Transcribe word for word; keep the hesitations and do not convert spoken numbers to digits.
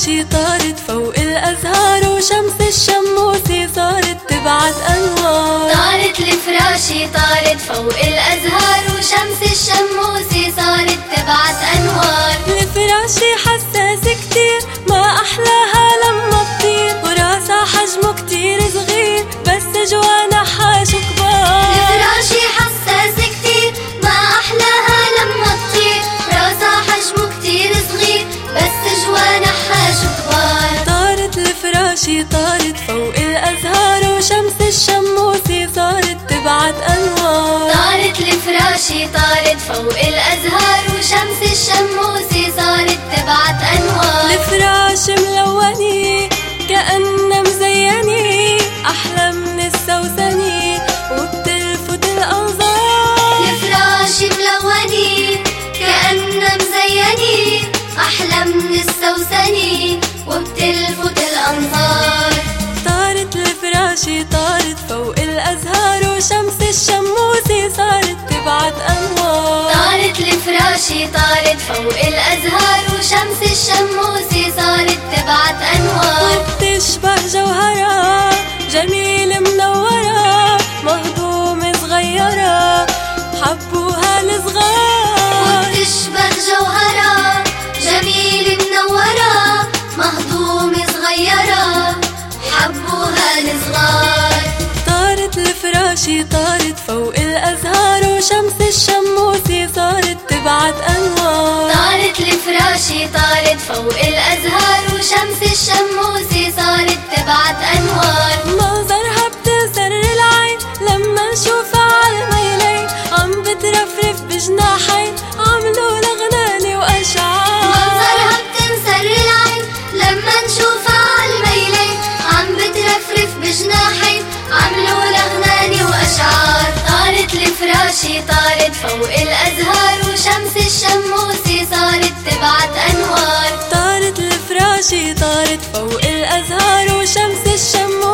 لفراشي طارت فوق الأزهار وشمس الشموسي صارت تبعت أنوار. طارت لفراشي طارت فوق الأزهار وشمس الشموسي صارت تبعت أنوار. لفراشي حساس كتير ما أحلاها لما تطير وراسها حجمه كتير صغير بس جوانحها شو كبار. لفراشي حساس كتير ما أحلاها لما تطير راسها حجمه كتير صغير بس جوانحها شو كبار. طارت لفراشي طارت فوق الأزهار وشمس الشموسي صارت تبعت أنوار. طارت لفراشي طارت فوق الأزهار وشمس الشموسي صارت تبعت أنوار. لفراش ملوني كأنها مزيني أحلى من السوسني وبتلفت الأنظار. لفراشي ملوني كأنها مزيني أحلى من السوسني وبتلفت الأنظار. طارت لفراشي طارت فوق الأزهار وشمس الشموسي صارت تبعت أنوار. طارت لفراشي طارت فوق الأزهار وشمس الشموسي صارت تبعت أنوار. وبتشبه جوهرة جميل منورة مهضوم صغيرة حبوها الصغار. وبتشبه جوهرة جميل منورة مهضوم صغيرة حبوها الصغار. طارت لفراشي طارت فوق الأزهار وشمس الشموسي صارت تبعت أنوار. طارت لفراشي طارت فوق الأزهار وشمس الشموسي صارت تبعت أنوار. منظرها بتنسر العين لما نشوفها عالميلين عم بترفرف بجناحين عملوا لغناني وأشعار. منظرها بتنسر العين لما نشوفها عالميلين عم بترفرف بجناحين عملوا لغناني وأشعار. طارت لفراشي طارت فوق الأزهار وشمس الشموسي صارت تبعت أنوار. طارت لفراشي طارت فوق الأزهار وشمس الشموسي